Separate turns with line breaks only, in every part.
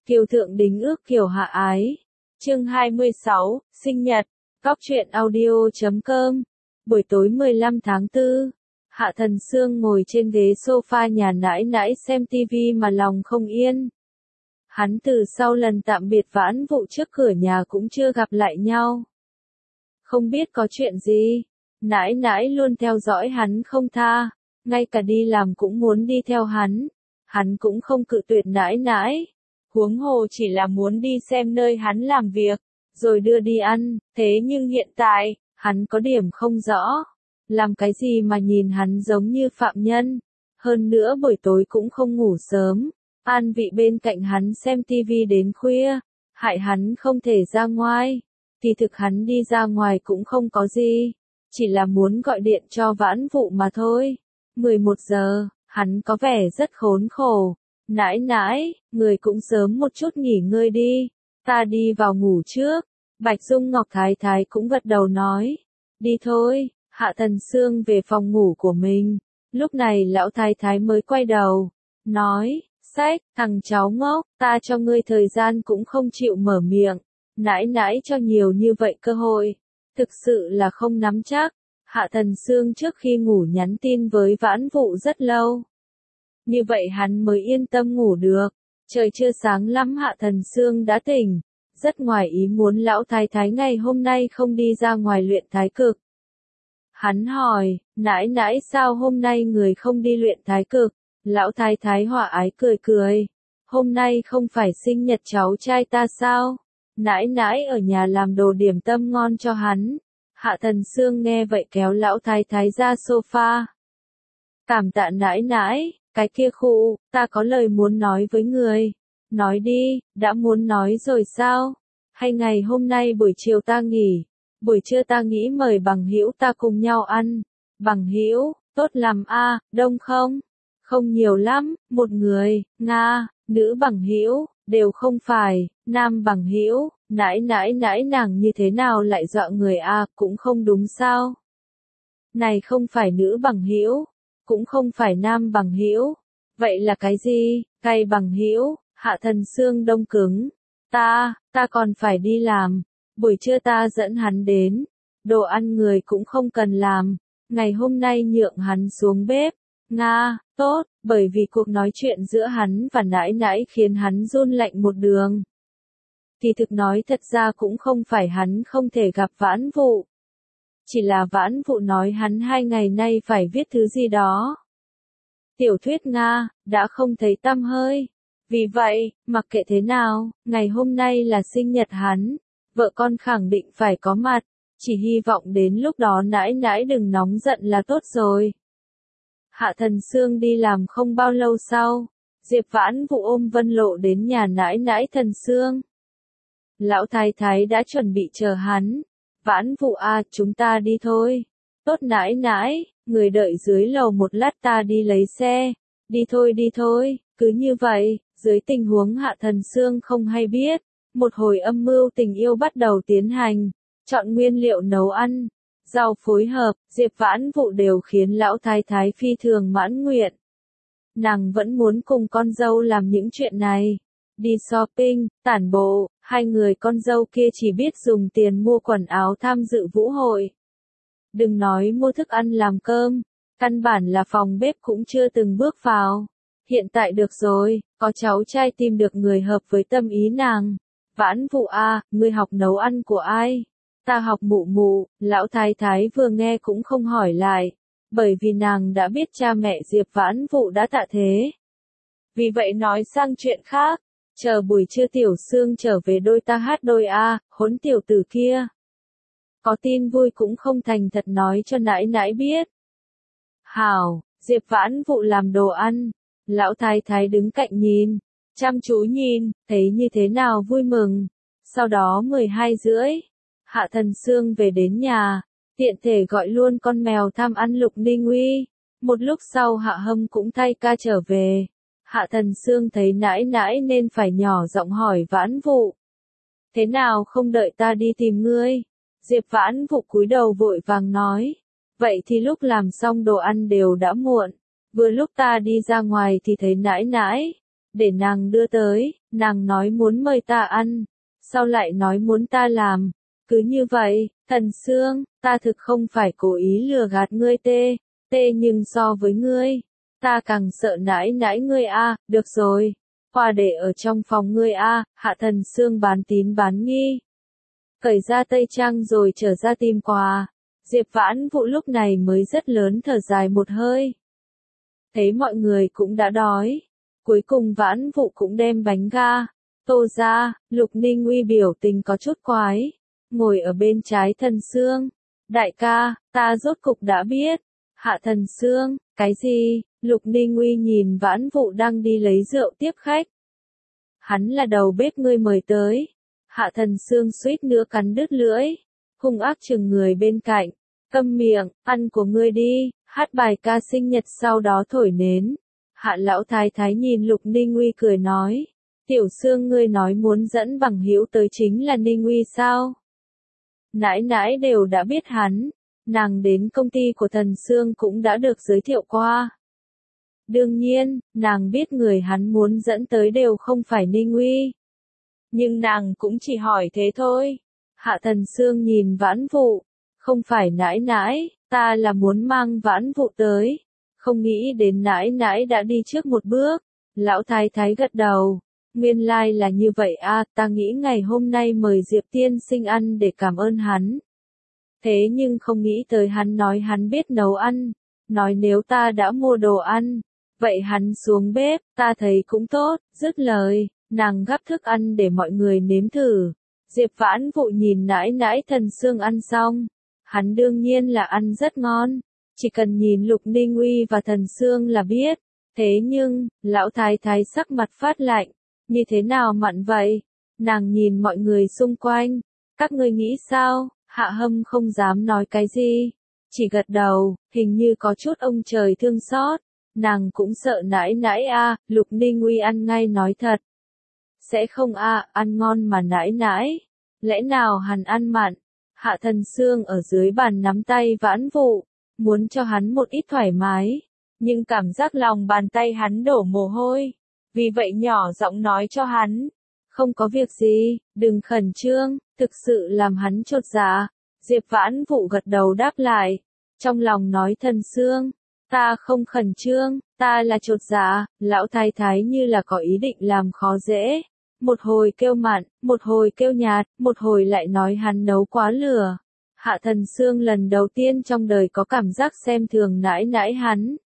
Kiều thượng đính ước kiều hạ ái. Chương 26, sinh nhật. Góc truyện audio.com. Buổi tối 15 tháng 4. Hạ Thần Sương ngồi trên ghế sofa nhà nãi nãi xem tivi mà lòng không yên. Hắn từ sau lần tạm biệt Vãn Vụ trước cửa nhà cũng chưa gặp lại nhau. Không biết có chuyện gì, nãi nãi luôn theo dõi hắn không tha, ngay cả đi làm cũng muốn đi theo hắn. Hắn cũng không cự tuyệt nãi nãi, huống hồ chỉ là muốn đi xem nơi hắn làm việc, rồi đưa đi ăn. Thế nhưng hiện tại, hắn có điểm không rõ, làm cái gì mà nhìn hắn giống như phạm nhân. Hơn nữa buổi tối cũng không ngủ sớm, an vị bên cạnh hắn xem tivi đến khuya, hại hắn không thể ra ngoài. Thì thực hắn đi ra ngoài cũng không có gì, chỉ là muốn gọi điện cho Vãn Vụ mà thôi. 11 giờ, hắn có vẻ rất khốn khổ. Nãi nãi, người cũng sớm một chút nghỉ ngơi đi, ta đi vào ngủ trước. Bạch Dung Ngọc Thái Thái cũng gật đầu nói, đi thôi. Hạ Thần Sương về phòng ngủ của mình, lúc này lão Thái Thái mới quay đầu, nói, sách, thằng cháu ngốc, ta cho ngươi thời gian cũng không chịu mở miệng, nãi nãi cho nhiều như vậy cơ hội, thực sự là không nắm chắc. Hạ Thần Sương trước khi ngủ nhắn tin với Vãn Vụ rất lâu. Như vậy hắn mới yên tâm ngủ được. Trời chưa sáng lắm Hạ Thần Sương đã tỉnh. Rất ngoài ý muốn lão thái thái ngày hôm nay không đi ra ngoài luyện thái cực. Hắn hỏi, nãi nãi sao hôm nay người không đi luyện thái cực? Lão thái thái hòa ái cười cười. Hôm nay không phải sinh nhật cháu trai ta sao? Nãi nãi ở nhà làm đồ điểm tâm ngon cho hắn. Hạ Thần Sương nghe vậy kéo lão thái thái ra sofa. Cảm tạ nãi nãi. Cái kia khụ, ta có lời muốn nói với người. Nói đi, đã muốn nói rồi sao? Hay ngày hôm nay buổi chiều ta nghỉ, buổi trưa ta nghĩ mời bằng hữu ta cùng nhau ăn. Bằng hữu, tốt lắm a, đông không? Không nhiều lắm, một người, Nga, nữ bằng hữu, đều không phải, nam bằng hữu, nãi nãi nãi nàng như thế nào lại dọa người a, cũng không đúng sao? Này không phải nữ bằng hữu, cũng không phải nam bằng hữu, vậy là cái gì? Cay bằng hữu. Hạ Thần Sương đông cứng. Ta còn phải đi làm, buổi trưa ta dẫn hắn đến, đồ ăn người cũng không cần làm, ngày hôm nay nhượng hắn xuống bếp. Nga, tốt, bởi vì cuộc nói chuyện giữa hắn và nãi nãi khiến hắn run lạnh một đường. Thì thực nói thật ra cũng không phải hắn không thể gặp Vãn Vụ. Chỉ là Vãn Vụ nói hắn 2 ngày nay phải viết thứ gì đó. Tiểu thuyết Nga, đã không thấy tăm hơi. Vì vậy, mặc kệ thế nào, ngày hôm nay là sinh nhật hắn, vợ con khẳng định phải có mặt, chỉ hy vọng đến lúc đó nãi nãi đừng nóng giận là tốt rồi. Hạ Thần Sương đi làm không bao lâu sau, Diệp Vãn Vụ ôm Vân Lộ đến nhà nãi nãi Thần Sương. Lão thái thái đã chuẩn bị chờ hắn. Vãn Vụ à, chúng ta đi thôi. Tốt nãi nãi, người đợi dưới lầu một lát ta đi lấy xe. Đi thôi, cứ như vậy, dưới tình huống Hạ Thần Sương không hay biết, một hồi âm mưu tình yêu bắt đầu tiến hành, chọn nguyên liệu nấu ăn, rau phối hợp, Diệp Vãn Vụ đều khiến lão thái thái phi thường mãn nguyện. Nàng vẫn muốn cùng con dâu làm những chuyện này, đi shopping, tản bộ, hai người con dâu kia chỉ biết dùng tiền mua quần áo tham dự vũ hội. Đừng nói mua thức ăn làm cơm, căn bản là phòng bếp cũng chưa từng bước vào. Hiện tại được rồi, có cháu trai tìm được người hợp với tâm ý nàng. Vãn Vụ à, ngươi học nấu ăn của ai? Ta học mụ mụ. Lão thái thái vừa nghe cũng không hỏi lại, bởi vì nàng đã biết cha mẹ Diệp Vãn Vụ đã tạ thế. Vì vậy nói sang chuyện khác, chờ buổi trưa Tiểu Sương trở về đôi ta hát đôi a, hỗn tiểu tử kia. Có tin vui cũng không thành thật nói cho nãi nãi biết. Hảo, Diệp Vãn Vụ làm đồ ăn. Lão thái thái đứng cạnh nhìn, chăm chú nhìn, thấy như thế nào vui mừng. Sau đó 12:30, Hạ Thần Sương về đến nhà, tiện thể gọi luôn con mèo tham ăn Lục Ninh Uy. Một lúc sau Hạ Hâm cũng thay ca trở về. Hạ Thần Sương thấy nãi nãi nên phải nhỏ giọng hỏi Vãn Vụ. Thế nào không đợi ta đi tìm ngươi? Diệp Vãn Vụ cúi đầu vội vàng nói. Vậy thì lúc làm xong đồ ăn đều đã muộn. Vừa lúc ta đi ra ngoài thì thấy nãi nãi, để nàng đưa tới. nàng nói muốn mời ta ăn, sau lại nói muốn ta làm, cứ như vậy, Thần Sương, ta thực không phải cố ý lừa gạt ngươi tê nhưng so với ngươi, ta càng sợ nãi nãi ngươi a, được rồi, hoa để ở trong phòng ngươi a, Hạ Thần Sương bán tín bán nghi. Cởi ra tây trang rồi trở ra tìm quà, Diệp Vãn Vũ lúc này mới rất lớn thở dài một hơi. Thấy mọi người cũng đã đói, cuối cùng Vãn Vũ cũng đem bánh ga, tô ra, Lục Ninh Uy biểu tình có chút quái, ngồi ở bên trái Thần Sương. Đại ca, ta rốt cục đã biết. Hạ Thần Sương, cái gì? Lục Ninh Uy nhìn Vãn Vũ đang đi lấy rượu tiếp khách. Hắn là đầu bếp ngươi mời tới. Hạ Thần Sương suýt nữa cắn đứt lưỡi, hung ác chừng người bên cạnh. Câm miệng, ăn của ngươi đi, hát bài ca sinh nhật sau đó thổi nến. Hạ lão thái thái nhìn Lục Ninh Uy cười nói. Tiểu Sương ngươi nói muốn dẫn bằng hữu tới chính là Ninh Uy sao? Nãi nãi đều đã biết hắn, nàng đến công ty của Thần Sương cũng đã được giới thiệu qua. Đương nhiên, nàng biết người hắn muốn dẫn tới đều không phải Ninh Uy. Nhưng nàng cũng chỉ hỏi thế thôi. Hạ Thần Sương nhìn Vãn Vũ, không phải nãi nãi, ta là muốn mang Vãn Vũ tới. Không nghĩ đến nãi nãi đã đi trước một bước. Lão thái thái gật đầu. Nguyên lai là như vậy a, ta nghĩ ngày hôm nay mời Diệp tiên sinh ăn để cảm ơn hắn. Thế nhưng không nghĩ tới hắn nói hắn biết nấu ăn, nói nếu ta đã mua đồ ăn, vậy hắn xuống bếp, ta thấy cũng tốt, dứt lời, nàng gắp thức ăn để mọi người nếm thử. Diệp Vãn Vũ nhìn nãi nãi Thần Sương ăn xong, hắn đương nhiên là ăn rất ngon, chỉ cần nhìn Lục Ninh Uy và Thần Sương là biết. Thế nhưng, lão thái thái sắc mặt phát lạnh. Như thế nào mặn vậy? Nàng nhìn mọi người xung quanh. Các ngươi nghĩ sao? Hạ Hâm không dám nói cái gì. Chỉ gật đầu, hình như có chút ông trời thương xót. Nàng cũng sợ nãi nãi a, Lục Ninh Uy ăn ngay nói thật. Sẽ không a, ăn ngon mà nãi nãi. Lẽ nào hắn ăn mặn? Hạ Thần Sương ở dưới bàn nắm tay Vãn Vũ, muốn cho hắn một ít thoải mái. Nhưng cảm giác lòng bàn tay hắn đổ mồ hôi. Vì vậy nhỏ giọng nói cho hắn, không có việc gì, đừng khẩn trương, thực sự làm hắn chột dạ. Diệp Vãn Vũ gật đầu đáp lại, trong lòng nói Thần Sương, ta không khẩn trương, ta là chột dạ. Lão thái thái như là có ý định làm khó dễ, một hồi kêu mặn, một hồi kêu nhạt, một hồi lại nói hắn nấu quá lửa. Hạ Thần Sương lần đầu tiên trong đời có cảm giác xem thường nãi nãi hắn.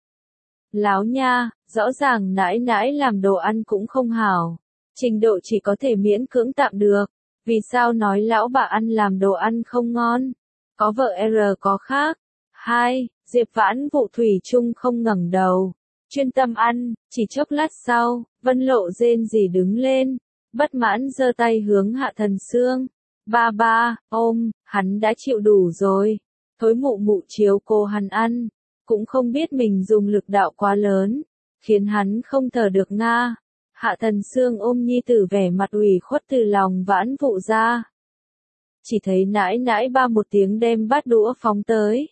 Láo nha, rõ ràng nãi nãi làm đồ ăn cũng không hảo. Trình độ chỉ có thể miễn cưỡng tạm được. Vì sao nói lão bà ăn làm đồ ăn không ngon? Có vợ R có khác. 2. Diệp Vãn Vũ thủy chung không ngẩng đầu. Chuyên tâm ăn, chỉ chốc lát sau, Vân Lộ rên rỉ đứng lên. Bất mãn giơ tay hướng Hạ Thần Sương. Ba ba, ôm, hắn đã chịu đủ rồi. Thối mụ mụ chiếu cô hắn ăn. Cũng không biết mình dùng lực đạo quá lớn, khiến hắn không thở được nga. Hạ Thần Sương ôm nhi tử vẻ mặt ủy khuất từ lòng Vãn Vũ ra. Chỉ thấy nãi nãi ba một tiếng đem bát đũa phóng tới.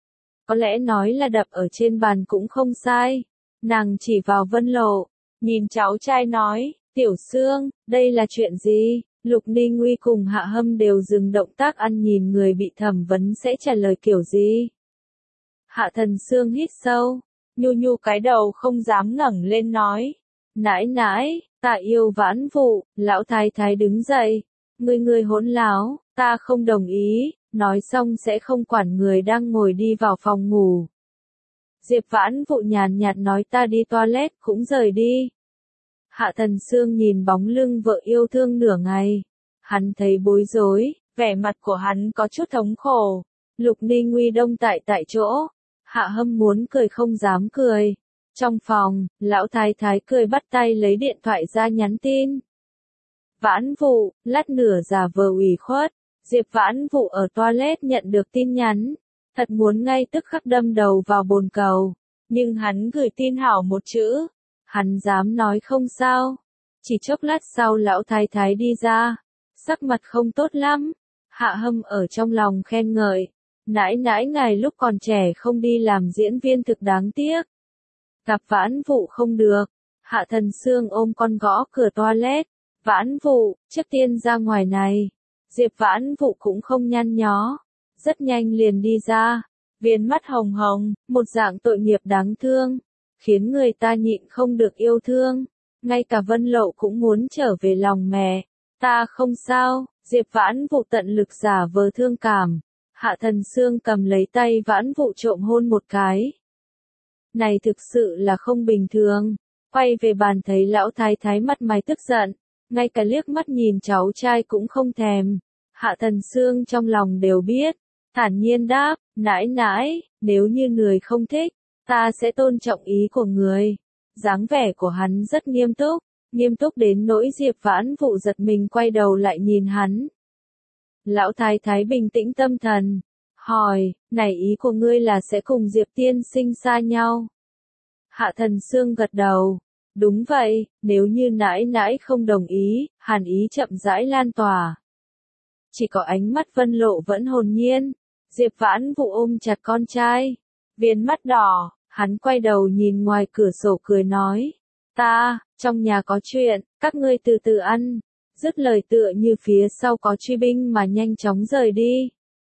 Có lẽ nói là đập ở trên bàn cũng không sai. Nàng chỉ vào Vân Lộ, nhìn cháu trai nói, Tiểu Sương, đây là chuyện gì? Lục Ninh Uy cùng Hạ Hâm đều dừng động tác ăn nhìn người bị thẩm vấn sẽ trả lời kiểu gì. Hạ Thần Sương hít sâu, nhu nhu cái đầu không dám ngẩng lên nói. Nãi nãi, ta yêu Vãn Vũ. Lão thái thái đứng dậy. Ngươi hỗn láo, ta không đồng ý. Nói xong sẽ không quản người đang ngồi đi vào phòng ngủ. Diệp Vãn Vũ nhàn nhạt nói ta đi toilet cũng rời đi. Hạ Thần Sương nhìn bóng lưng vợ yêu thương nửa ngày. Hắn thấy bối rối, vẻ mặt của hắn có chút thống khổ. Lục Ninh Uy đông tại chỗ. Hạ Hâm muốn cười không dám cười. Trong phòng, lão thái thái cười bắt tay lấy điện thoại ra nhắn tin. Vãn Vũ, lát nửa giả vờ ủy khuất. Diệp Vãn Vũ ở toilet nhận được tin nhắn. Thật muốn ngay tức khắc đâm đầu vào bồn cầu. Nhưng hắn gửi tin hảo một chữ. Hắn dám nói không sao. Chỉ chốc lát sau lão thái thái đi ra. Sắc mặt không tốt lắm. Hạ Hâm ở trong lòng khen ngợi. Nãi nãi ngài lúc còn trẻ không đi làm diễn viên thực đáng tiếc. Gặp Vãn Vũ không được. Hạ Thần Sương ôm con gõ cửa toilet. Vãn Vụ, trước tiên ra ngoài này. Diệp Vãn Vụ cũng không nhăn nhó. Rất nhanh liền đi ra. Viền mắt hồng hồng, một dạng tội nghiệp đáng thương. Khiến người ta nhịn không được yêu thương. Ngay cả Vân Lộ cũng muốn trở về lòng mẹ. Ta không sao, Diệp Vãn Vụ tận lực giả vờ thương cảm. Hạ Thần Xương cầm lấy tay Vãn Vụ trộm hôn một cái. Này thực sự là không bình thường. Quay về bàn thấy lão thái thái mặt mày tức giận. Ngay cả liếc mắt nhìn cháu trai cũng không thèm. Hạ Thần Xương trong lòng đều biết. Thản nhiên đáp, nãi nãi, nếu như người không thích, ta sẽ tôn trọng ý của người. Dáng vẻ của hắn rất nghiêm túc đến nỗi Diệp Vãn Vụ giật mình quay đầu lại nhìn hắn. Lão thái thái bình tĩnh tâm thần, hỏi, này ý của ngươi là sẽ cùng Diệp tiên sinh xa nhau? Hạ Thần Xương gật đầu, đúng vậy, nếu như nãi nãi không đồng ý, hàn ý chậm rãi lan tỏa. Chỉ có ánh mắt Vân Lộ vẫn hồn nhiên, Diệp Vãn Vụ ôm chặt con trai, viền mắt đỏ, hắn quay đầu nhìn ngoài cửa sổ cười nói, trong nhà có chuyện, các ngươi từ từ ăn, dứt lời tựa như phía sau có truy binh mà nhanh chóng rời đi.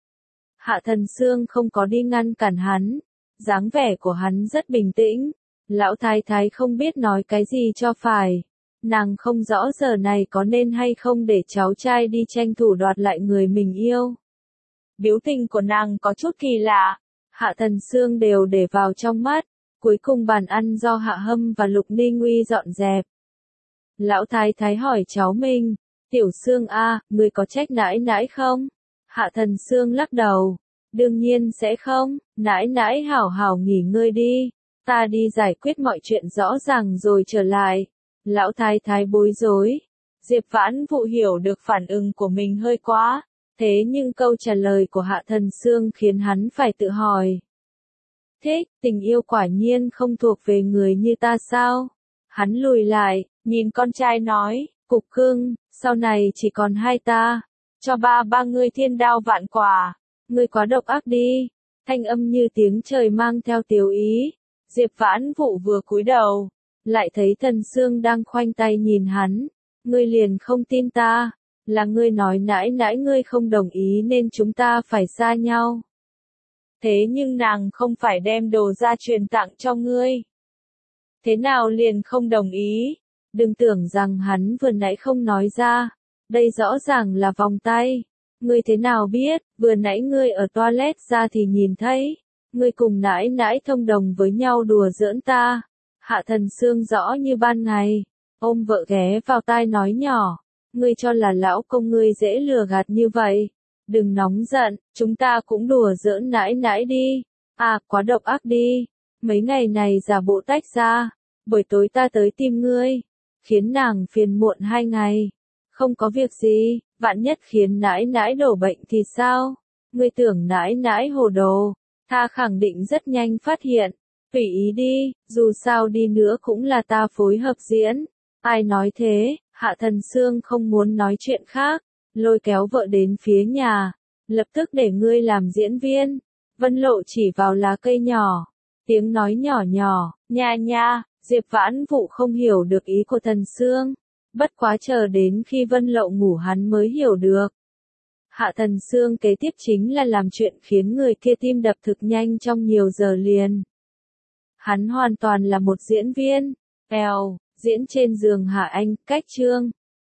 Hạ Thần Xương không có đi ngăn cản hắn, dáng vẻ của hắn rất bình tĩnh, lão thái thái không biết nói cái gì cho phải, nàng không rõ giờ này có nên hay không để cháu trai đi tranh thủ đoạt lại người mình yêu. Biểu tình của nàng có chút kỳ lạ, Hạ Thần Xương đều để vào trong mắt. Cuối cùng bàn ăn do Hạ Hâm và Lục Ninh Uy dọn dẹp. Lão thái thái hỏi cháu mình, Tiểu Xương a, ngươi có trách nãi nãi không? Hạ Thần Xương lắc đầu, đương nhiên sẽ không, nãi nãi hảo hảo nghỉ ngơi đi, ta đi giải quyết mọi chuyện rõ ràng rồi trở lại. Lão thái thái bối rối, Diệp Vãn Vụ hiểu được phản ứng của mình hơi quá, thế nhưng câu trả lời của Hạ Thần Xương khiến hắn phải tự hỏi. Thích, tình yêu quả nhiên không thuộc về người như ta sao? Hắn lùi lại, nhìn con trai nói, Cục Cưng, sau này chỉ còn hai ta, cho ba ngươi thiên đao vạn quả, ngươi quá độc ác đi. Thanh âm như tiếng trời mang theo tiếu ý. Diệp Vãn Vụ vừa cúi đầu, lại thấy Thần Xương đang khoanh tay nhìn hắn, ngươi liền không tin ta, là ngươi nói nãi nãi ngươi không đồng ý nên chúng ta phải xa nhau. Thế nhưng nàng không phải đem đồ ra truyền tặng cho ngươi. Thế nào liền không đồng ý? Đừng tưởng rằng hắn vừa nãy không nói ra. Đây rõ ràng là vòng tay. Ngươi thế nào biết, vừa nãy ngươi ở toilet ra thì nhìn thấy. Ngươi cùng nãi nãi thông đồng với nhau đùa giỡn ta. Hạ Thần Xương rõ như ban ngày. Ôm vợ ghé vào tai nói nhỏ. Ngươi cho là lão công ngươi dễ lừa gạt như vậy. Đừng nóng giận, chúng ta cũng đùa giỡn nãi nãi đi. À, quá độc ác đi. Mấy ngày này giả bộ tách ra. Buổi tối ta tới tìm ngươi. Khiến nàng phiền muộn 2 ngày. Không có việc gì, vạn nhất khiến nãi nãi đổ bệnh thì sao? Ngươi tưởng nãi nãi hồ đồ. Ta khẳng định rất nhanh phát hiện. Tùy ý đi, dù sao đi nữa cũng là ta phối hợp diễn. Ai nói thế? Hạ Thần Xương không muốn nói chuyện khác. Lôi kéo vợ đến phía nhà, lập tức để ngươi làm diễn viên. Vân Lộ chỉ vào lá cây nhỏ, tiếng nói nhỏ nhỏ, nha, Diệp Vãn Vụ không hiểu được ý của Thần Xương, bất quá chờ đến khi Vân Lộ ngủ hắn mới hiểu được. Hạ Thần Xương kế tiếp chính là làm chuyện khiến người kia tim đập thực nhanh trong nhiều giờ liền. Hắn hoàn toàn là một diễn viên, diễn trên giường Hạ Anh, cách chương.